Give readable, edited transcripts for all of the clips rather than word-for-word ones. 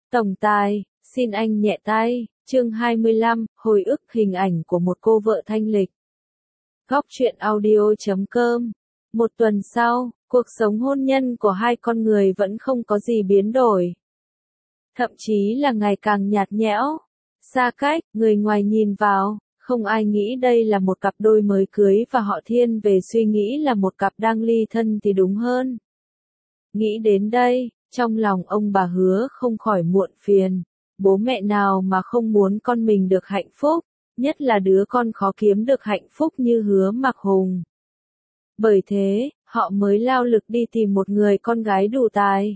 Tổng tài, xin anh nhẹ tay, chương 25, hồi ức hình ảnh của một cô vợ thanh lịch. Góc truyện audio.com. Một tuần sau, cuộc sống hôn nhân của hai con người vẫn không có gì biến đổi. Thậm chí là ngày càng nhạt nhẽo, xa cách, người ngoài nhìn vào, không ai nghĩ đây là một cặp đôi mới cưới và họ thiên về suy nghĩ là một cặp đang ly thân thì đúng hơn. Nghĩ đến đây, trong lòng ông bà Hứa không khỏi muộn phiền. Bố mẹ nào mà không muốn con mình được hạnh phúc, nhất là đứa con khó kiếm được hạnh phúc như Hứa Mặc Hùng. Bởi thế, họ mới lao lực đi tìm một người con gái đủ tài,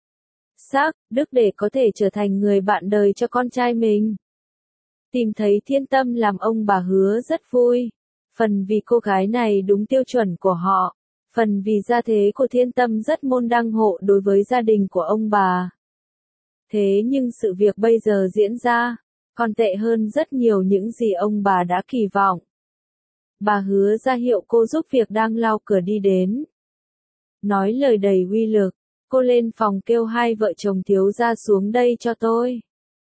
sắc, đức để có thể trở thành người bạn đời cho con trai mình. Tìm thấy Thiên Tâm làm ông bà Hứa rất vui. Phần vì cô gái này đúng tiêu chuẩn của họ, phần vì gia thế của Thiên Tâm rất môn đăng hộ đối với gia đình của ông bà. Thế nhưng sự việc bây giờ diễn ra, còn tệ hơn rất nhiều những gì ông bà đã kỳ vọng. Bà Hứa ra hiệu cô giúp việc đang lau cửa đi đến. Nói lời đầy uy lực, cô lên phòng kêu hai vợ chồng thiếu gia xuống đây cho tôi.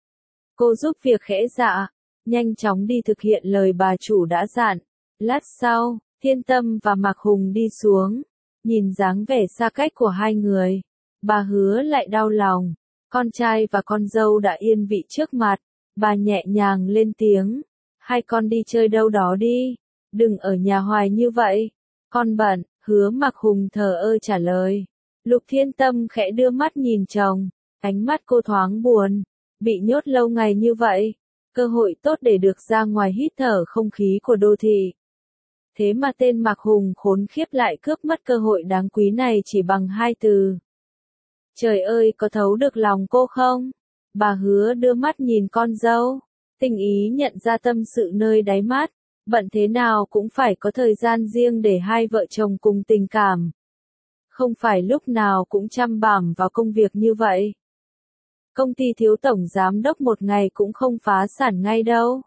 Cô giúp việc khẽ dạ, nhanh chóng đi thực hiện lời bà chủ đã dặn. Lát sau, Thiên Tâm và Mạc Hùng đi xuống, nhìn dáng vẻ xa cách của hai người, bà Hứa lại đau lòng. Con trai và con dâu đã yên vị trước mặt, bà nhẹ nhàng lên tiếng, hai con đi chơi đâu đó đi, đừng ở nhà hoài như vậy, con bận. Hứa Mặc Hùng thờ ơ trả lời. Lục Thiên Tâm khẽ đưa mắt nhìn chồng, ánh mắt cô thoáng buồn, bị nhốt lâu ngày như vậy, cơ hội tốt để được ra ngoài hít thở không khí của đô thị. Thế mà tên Mạc Hùng khốn khiếp lại cướp mất cơ hội đáng quý này chỉ bằng hai từ. Trời ơi, có thấu được lòng cô không? Bà Hứa đưa mắt nhìn con dâu, tình ý nhận ra tâm sự nơi đáy mắt, bận thế nào cũng phải có thời gian riêng để hai vợ chồng cùng tình cảm. Không phải lúc nào cũng chăm bằm vào công việc như vậy. Công ty thiếu tổng giám đốc một ngày cũng không phá sản ngay đâu.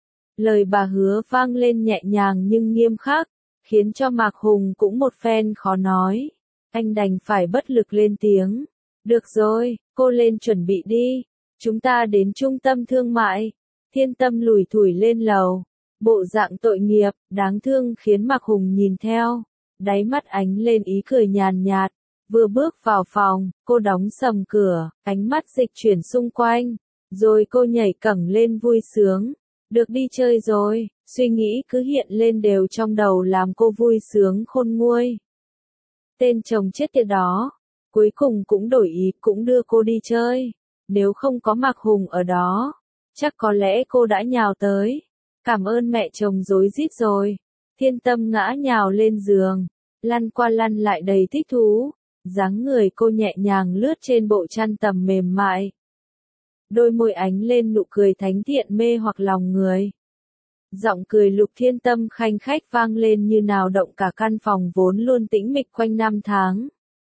Lời bà Hứa vang lên nhẹ nhàng nhưng nghiêm khắc, khiến cho Mạc Hùng cũng một phen khó nói. Anh đành phải bất lực lên tiếng. Được rồi, cô lên chuẩn bị đi. Chúng ta đến trung tâm thương mại. Thiên Tâm lủi thủi lên lầu. Bộ dạng tội nghiệp, đáng thương khiến Mạc Hùng nhìn theo. Đáy mắt ánh lên ý cười nhàn nhạt. Vừa bước vào phòng, cô đóng sầm cửa, ánh mắt dịch chuyển xung quanh. Rồi cô nhảy cẫng lên vui sướng. Được đi chơi rồi, suy nghĩ cứ hiện lên đều trong đầu làm cô vui sướng khôn nguôi. Tên chồng chết tiệt đó, cuối cùng cũng đổi ý cũng đưa cô đi chơi. Nếu không có Mạc Hùng ở đó, chắc có lẽ cô đã nhào tới. Cảm ơn mẹ chồng rối rít rồi. Thiên Tâm ngã nhào lên giường, lăn qua lăn lại đầy thích thú. Dáng người cô nhẹ nhàng lướt trên bộ chăn tằm mềm mại. Đôi môi ánh lên nụ cười thánh thiện mê hoặc lòng người. Giọng cười Lục Thiên Tâm khanh khách vang lên như nào động cả căn phòng vốn luôn tĩnh mịch quanh năm tháng.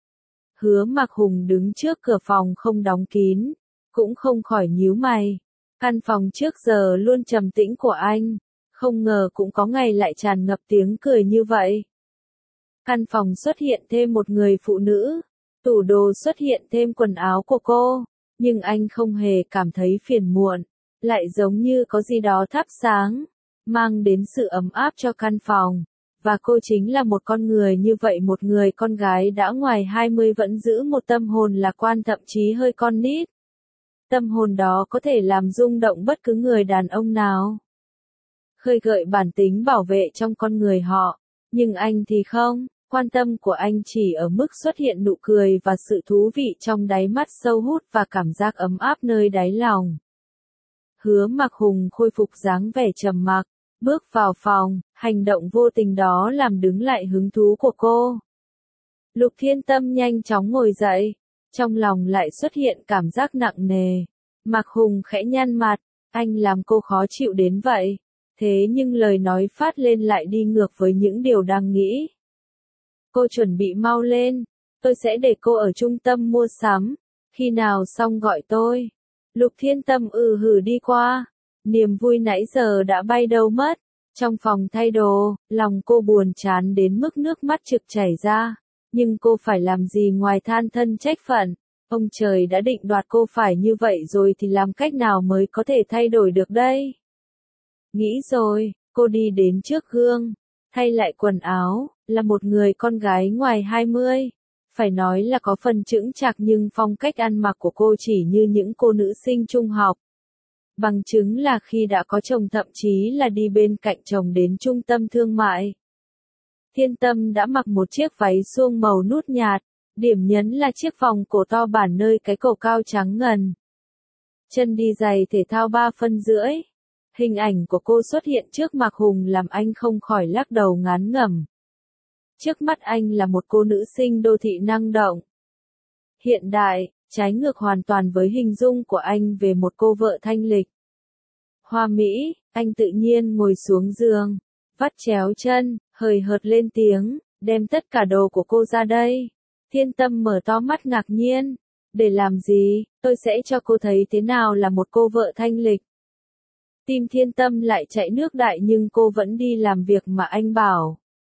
Hứa Mặc Hùng đứng trước cửa phòng không đóng kín, cũng không khỏi nhíu mày. Căn phòng trước giờ luôn trầm tĩnh của anh, không ngờ cũng có ngày lại tràn ngập tiếng cười như vậy. Căn phòng xuất hiện thêm một người phụ nữ, tủ đồ xuất hiện thêm quần áo của cô, nhưng anh không hề cảm thấy phiền muộn, lại giống như có gì đó thắp sáng, mang đến sự ấm áp cho căn phòng. Và cô chính là một con người như vậy, một người con gái đã ngoài 20 vẫn giữ một tâm hồn lạc quan thậm chí hơi con nít. Tâm hồn đó có thể làm rung động bất cứ người đàn ông nào. Khơi gợi bản tính bảo vệ trong con người họ, nhưng anh thì không, quan tâm của anh chỉ ở mức xuất hiện nụ cười và sự thú vị trong đáy mắt sâu hút và cảm giác ấm áp nơi đáy lòng. Hứa Mặc Hùng khôi phục dáng vẻ trầm mặc, bước vào phòng, hành động vô tình đó làm đứng lại hứng thú của cô. Lục Thiên Tâm nhanh chóng ngồi dậy, trong lòng lại xuất hiện cảm giác nặng nề. Mạc Hùng khẽ nhăn mặt, anh làm cô khó chịu đến vậy. Thế nhưng lời nói phát lên lại đi ngược với những điều đang nghĩ. Cô chuẩn bị mau lên, tôi sẽ để cô ở trung tâm mua sắm, khi nào xong gọi tôi. Lục Thiên Tâm hử đi qua, niềm vui nãy giờ đã bay đâu mất. Trong phòng thay đồ, lòng cô buồn chán đến mức nước mắt trực chảy ra, nhưng cô phải làm gì ngoài than thân trách phận. Ông trời đã định đoạt cô phải như vậy rồi thì làm cách nào mới có thể thay đổi được đây? Nghĩ rồi, cô đi đến trước gương, thay lại quần áo, là một người con gái ngoài 20. Phải nói là có phần chững chạc nhưng phong cách ăn mặc của cô chỉ như những cô nữ sinh trung học. Bằng chứng là khi đã có chồng thậm chí là đi bên cạnh chồng đến trung tâm thương mại. Thiên Tâm đã mặc một chiếc váy suông màu nút nhạt, điểm nhấn là chiếc vòng cổ to bản nơi cái cổ cao trắng ngần. Chân đi giày thể thao 3 phân rưỡi. Hình ảnh của cô xuất hiện trước Mạc Hùng làm anh không khỏi lắc đầu ngán ngẩm. Trước mắt anh là một cô nữ sinh đô thị năng động, hiện đại, trái ngược hoàn toàn với hình dung của anh về một cô vợ thanh lịch. Hoa mỹ, anh tự nhiên ngồi xuống giường, vắt chéo chân, hời hợt lên tiếng, đem tất cả đồ của cô ra đây. Thiên Tâm mở to mắt ngạc nhiên. Để làm gì, tôi sẽ cho cô thấy thế nào là một cô vợ thanh lịch. Tim Thiên Tâm lại chạy nước đại nhưng cô vẫn đi làm việc mà anh bảo.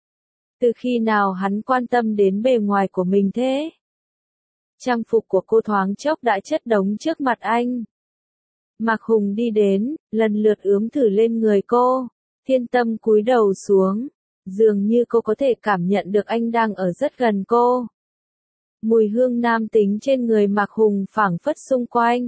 Từ khi nào hắn quan tâm đến bề ngoài của mình thế? Trang phục của cô thoáng chốc đã chất đống trước mặt anh. Mạc Hùng đi đến, lần lượt ướm thử lên người cô. Thiên Tâm cúi đầu xuống, dường như cô có thể cảm nhận được anh đang ở rất gần cô. Mùi hương nam tính trên người Mạc Hùng phảng phất xung quanh.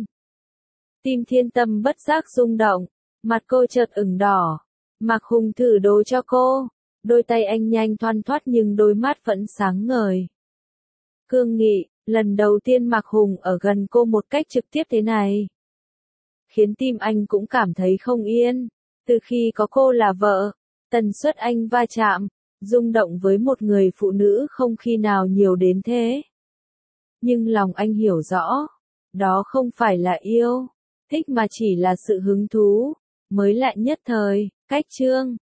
Tim Thiên Tâm bất giác rung động, mặt cô chợt ửng đỏ. Mạc Hùng thử đồ cho cô, đôi tay anh nhanh thoăn thoắt nhưng đôi mắt vẫn sáng ngời. Cương nghị, lần đầu tiên Mạc Hùng ở gần cô một cách trực tiếp thế này, khiến tim anh cũng cảm thấy không yên. Từ khi có cô là vợ, tần suất anh va chạm, rung động với một người phụ nữ không khi nào nhiều đến thế. Nhưng lòng anh hiểu rõ, đó không phải là yêu, thích mà chỉ là sự hứng thú, mới lạ nhất thời. Cách chương